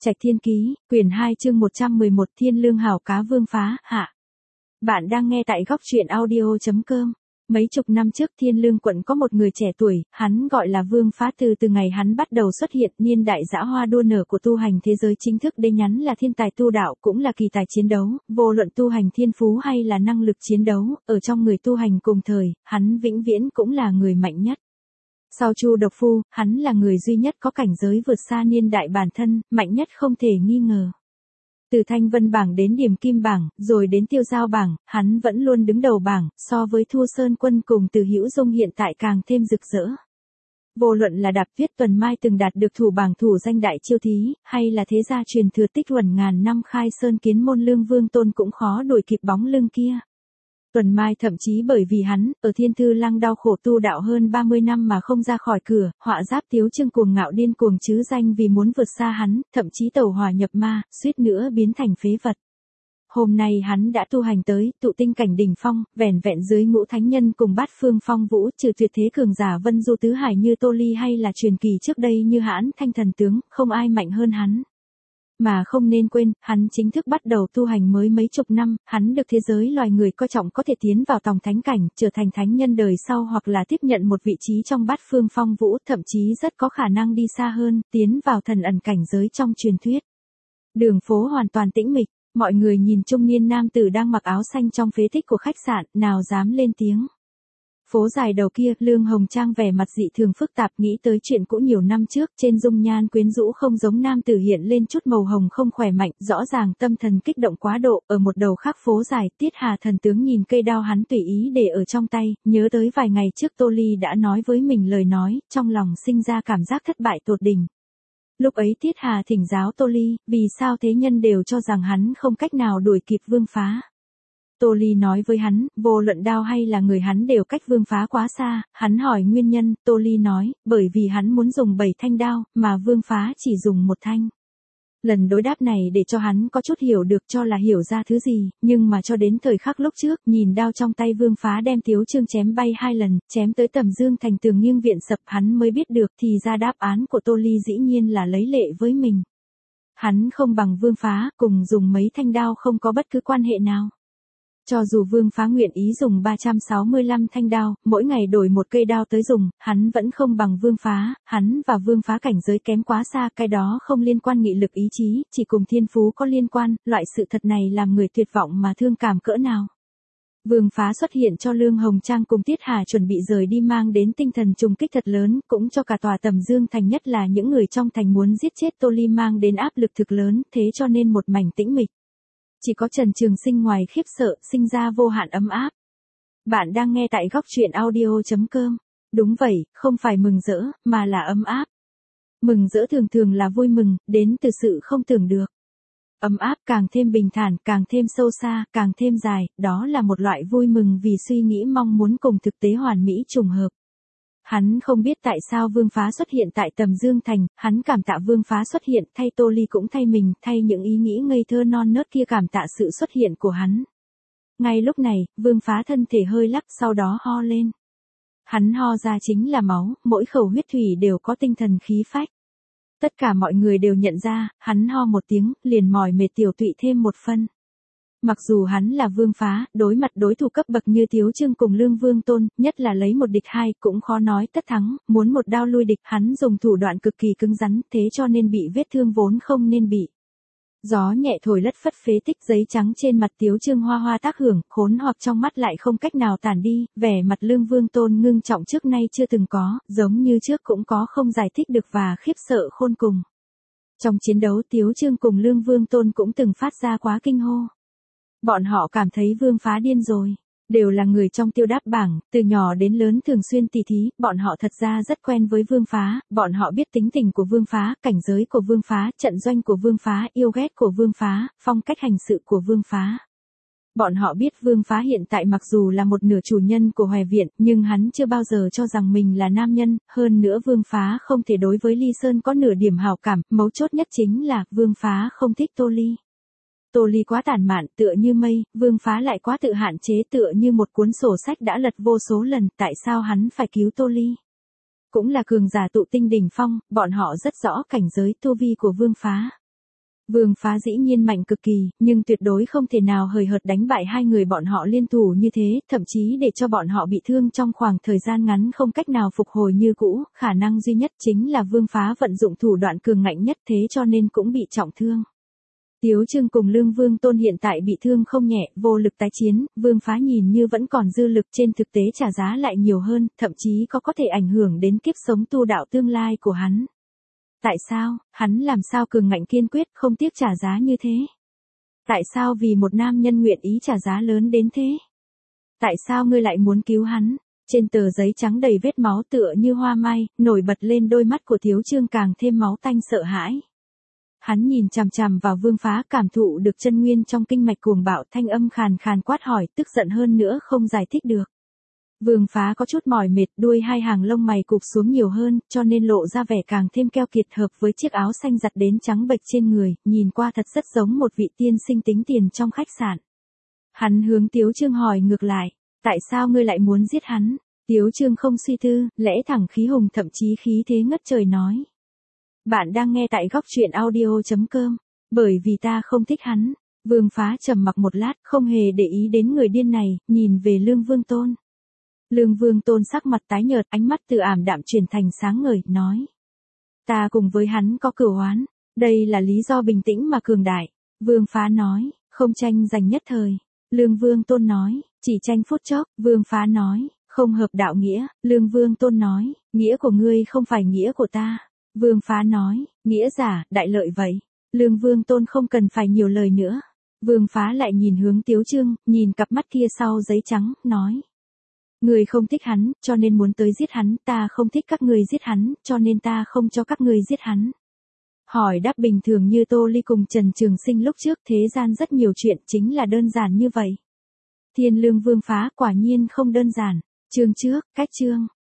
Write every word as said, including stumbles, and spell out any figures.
Trạch Thiên Ký, quyển hai chương một trăm mười một Thiên Lương Hào Cá Vương Phá, hạ. Bạn đang nghe tại góc truyện audio.com. Mấy chục năm trước Thiên Lương quận có một người trẻ tuổi, hắn gọi là Vương Phá. Từ từ ngày hắn bắt đầu xuất hiện, niên đại dã hoa đua nở của tu hành thế giới chính thức đế nhắn là thiên tài tu đạo, cũng là kỳ tài chiến đấu, vô luận tu hành thiên phú hay là năng lực chiến đấu, ở trong người tu hành cùng thời, hắn vĩnh viễn cũng là người mạnh nhất. Sau Chu Độc Phu, hắn là người duy nhất có cảnh giới vượt xa niên đại bản thân, mạnh nhất không thể nghi ngờ. Từ Thanh Vân bảng đến Điểm Kim bảng, rồi đến Tiêu Giao bảng, hắn vẫn luôn đứng đầu bảng, so với Thu Sơn Quân cùng Từ Hữu Dung hiện tại càng thêm rực rỡ. Vô luận là Đạp Tuyết Tuần Mai từng đạt được thủ bảng thủ danh đại chiêu thí, hay là thế gia truyền thừa tích luẩn ngàn năm Khai Sơn Kiến Môn Lương Vương Tôn cũng khó đuổi kịp bóng lưng kia. Tuần Mai thậm chí bởi vì hắn, ở Thiên Thư Lăng đau khổ tu đạo hơn ba mươi năm mà không ra khỏi cửa, họa giáp Tiếu Trương cuồng ngạo điên cuồng chứ danh vì muốn vượt xa hắn, thậm chí tẩu hỏa nhập ma, suýt nữa biến thành phế vật. Hôm nay hắn đã tu hành tới tụ tinh cảnh đỉnh phong, vẻn vẹn dưới ngũ thánh nhân cùng bát phương phong vũ, trừ tuyệt thế cường giả Vân Du Tứ Hải như Tô Ly hay là truyền kỳ trước đây như Hãn Thanh Thần Tướng, không ai mạnh hơn hắn. Mà không nên quên, hắn chính thức bắt đầu tu hành mới mấy chục năm, hắn được thế giới loài người coi trọng có thể tiến vào tòng thánh cảnh, trở thành thánh nhân đời sau hoặc là tiếp nhận một vị trí trong bát phương phong vũ, thậm chí rất có khả năng đi xa hơn, tiến vào thần ẩn cảnh giới trong truyền thuyết. Đường phố hoàn toàn tĩnh mịch, mọi người nhìn trung niên nam tử đang mặc áo xanh trong phế tích của khách sạn, nào dám lên tiếng. Phố dài đầu kia, Lương Hồng Trang vẻ mặt dị thường phức tạp nghĩ tới chuyện cũ nhiều năm trước, trên dung nhan quyến rũ không giống nam tử hiện lên chút màu hồng không khỏe mạnh, rõ ràng tâm thần kích động quá độ, ở một đầu khác phố dài, Tiết Hà thần tướng nhìn cây đao hắn tùy ý để ở trong tay, nhớ tới vài ngày trước Tô Ly đã nói với mình lời nói, trong lòng sinh ra cảm giác thất bại tột đỉnh. Lúc ấy Tiết Hà thỉnh giáo Tô Ly, vì sao thế nhân đều cho rằng hắn không cách nào đuổi kịp Vương Phá. Tô Ly nói với hắn, vô luận đao hay là người hắn đều cách Vương Phá quá xa, hắn hỏi nguyên nhân, Tô Ly nói, bởi vì hắn muốn dùng bảy thanh đao, mà Vương Phá chỉ dùng một thanh. Lần đối đáp này để cho hắn có chút hiểu được cho là hiểu ra thứ gì, nhưng mà cho đến thời khắc lúc trước, nhìn đao trong tay Vương Phá đem Tiếu Trương chém bay hai lần, chém tới Tầm Dương thành tường nghiêng viện sập, hắn mới biết được thì ra đáp án của Tô Ly dĩ nhiên là lấy lệ với mình. Hắn không bằng Vương Phá, cùng dùng mấy thanh đao không có bất cứ quan hệ nào. Cho dù Vương Phá nguyện ý dùng ba trăm sáu mươi lăm thanh đao, mỗi ngày đổi một cây đao tới dùng, hắn vẫn không bằng Vương Phá, hắn và Vương Phá cảnh giới kém quá xa, cái đó không liên quan nghị lực ý chí, chỉ cùng thiên phú có liên quan, loại sự thật này làm người tuyệt vọng mà thương cảm cỡ nào. Vương Phá xuất hiện cho Lương Hồng Trang cùng Tiết Hà chuẩn bị rời đi mang đến tinh thần trùng kích thật lớn, cũng cho cả tòa Tầm Dương thành nhất là những người trong thành muốn giết chết Tô Ly mang đến áp lực thực lớn, thế cho nên một mảnh tĩnh mịch. Chỉ có Trần Trường Sinh ngoài khiếp sợ, sinh ra vô hạn ấm áp. Bạn đang nghe tại góc truyện audio.com. Đúng vậy, không phải mừng rỡ, mà là ấm áp. Mừng rỡ thường thường là vui mừng, đến từ sự không tưởng được. Ấm áp càng thêm bình thản, càng thêm sâu xa, càng thêm dài, đó là một loại vui mừng vì suy nghĩ mong muốn cùng thực tế hoàn mỹ trùng hợp. Hắn không biết tại sao Vương Phá xuất hiện tại Tầm Dương thành, hắn cảm tạ Vương Phá xuất hiện, thay Tô Ly cũng thay mình, thay những ý nghĩ ngây thơ non nớt kia cảm tạ sự xuất hiện của hắn. Ngay lúc này, Vương Phá thân thể hơi lắc sau đó ho lên. Hắn ho ra chính là máu, mỗi khẩu huyết thủy đều có tinh thần khí phách. Tất cả mọi người đều nhận ra, hắn ho một tiếng, liền mỏi mệt tiểu tụy thêm một phân. Mặc dù hắn là Vương Phá, đối mặt đối thủ cấp bậc như Tiếu Trương cùng Lương Vương Tôn, nhất là lấy một địch hai, cũng khó nói tất thắng, muốn một đao lui địch, hắn dùng thủ đoạn cực kỳ cứng rắn, thế cho nên bị vết thương vốn không nên bị. Gió nhẹ thổi lất phất phế tích giấy trắng trên mặt Tiếu Trương hoa hoa tác hưởng, khốn hoặc trong mắt lại không cách nào tản đi, vẻ mặt Lương Vương Tôn ngưng trọng trước nay chưa từng có, giống như trước cũng có không giải thích được và khiếp sợ khôn cùng. Trong chiến đấu Tiếu Trương cùng Lương Vương Tôn cũng từng phát ra quá kinh hô. Bọn họ cảm thấy Vương Phá điên rồi. Đều là người trong Tiêu Đáp bảng, từ nhỏ đến lớn thường xuyên tỉ thí, bọn họ thật ra rất quen với Vương Phá, bọn họ biết tính tình của Vương Phá, cảnh giới của Vương Phá, trận doanh của Vương Phá, yêu ghét của Vương Phá, phong cách hành sự của Vương Phá. Bọn họ biết Vương Phá hiện tại mặc dù là một nửa chủ nhân của Hòe Viện, nhưng hắn chưa bao giờ cho rằng mình là nam nhân, hơn nữa Vương Phá không thể đối với Ly Sơn có nửa điểm hảo cảm, mấu chốt nhất chính là Vương Phá không thích Tô Ly. Tô Ly quá tản mạn, tựa như mây, Vương Phá lại quá tự hạn chế, tựa như một cuốn sổ sách đã lật vô số lần, tại sao hắn phải cứu Tô Ly? Cũng là cường giả tụ tinh đỉnh phong, bọn họ rất rõ cảnh giới tu vi của Vương Phá. Vương Phá dĩ nhiên mạnh cực kỳ, nhưng tuyệt đối không thể nào hời hợt đánh bại hai người bọn họ liên thủ như thế, thậm chí để cho bọn họ bị thương trong khoảng thời gian ngắn không cách nào phục hồi như cũ, khả năng duy nhất chính là Vương Phá vận dụng thủ đoạn cường ngạnh nhất thế cho nên cũng bị trọng thương. Tiếu Trương cùng Lương Vương Tôn hiện tại bị thương không nhẹ, vô lực tái chiến, Vương Phá nhìn như vẫn còn dư lực trên thực tế trả giá lại nhiều hơn, thậm chí có có thể ảnh hưởng đến kiếp sống tu đạo tương lai của hắn. Tại sao, hắn làm sao cường ngạnh kiên quyết không tiếc trả giá như thế? Tại sao vì một nam nhân nguyện ý trả giá lớn đến thế? Tại sao ngươi lại muốn cứu hắn? Trên tờ giấy trắng đầy vết máu tựa như hoa mai, nổi bật lên đôi mắt của Tiếu Trương càng thêm máu tanh sợ hãi. Hắn nhìn chằm chằm vào Vương Phá cảm thụ được chân nguyên trong kinh mạch cuồng bạo thanh âm khàn khàn quát hỏi tức giận hơn nữa không giải thích được. Vương Phá có chút mỏi mệt đuôi hai hàng lông mày cụp xuống nhiều hơn cho nên lộ ra vẻ càng thêm keo kiệt hợp với chiếc áo xanh giặt đến trắng bệch trên người, nhìn qua thật rất giống một vị tiên sinh tính tiền trong khách sạn. Hắn hướng Tiếu Trương hỏi ngược lại, tại sao ngươi lại muốn giết hắn? Tiếu Trương không suy tư, lẽ thẳng khí hùng thậm chí khí thế ngất trời nói. Bạn đang nghe tại góc truyện audio chấm com, bởi vì ta không thích hắn. Vương Phá trầm mặc một lát, không hề để ý đến người điên này, nhìn về Lương Vương Tôn. Lương Vương Tôn sắc mặt tái nhợt, ánh mắt từ ảm đạm chuyển thành sáng ngời, nói. Ta cùng với hắn có cửu oán, đây là lý do bình tĩnh mà cường đại. Vương Phá nói, không tranh giành nhất thời. Lương Vương Tôn nói, chỉ tranh phút chốc. Vương Phá nói, không hợp đạo nghĩa. Lương Vương Tôn nói, nghĩa của ngươi không phải nghĩa của ta. Vương Phá nói, nghĩa giả, đại lợi vậy. Lương Vương Tôn không cần phải nhiều lời nữa. Vương Phá lại nhìn hướng Tiếu Trương, nhìn cặp mắt kia sau giấy trắng, nói. Người không thích hắn, cho nên muốn tới giết hắn, ta không thích các người giết hắn, cho nên ta không cho các người giết hắn. Hỏi đáp bình thường như Tô Ly cùng Trần Trường Sinh lúc trước, thế gian rất nhiều chuyện chính là đơn giản như vậy. Thiên Lương Vương Phá quả nhiên không đơn giản. Chương trước, cách chương.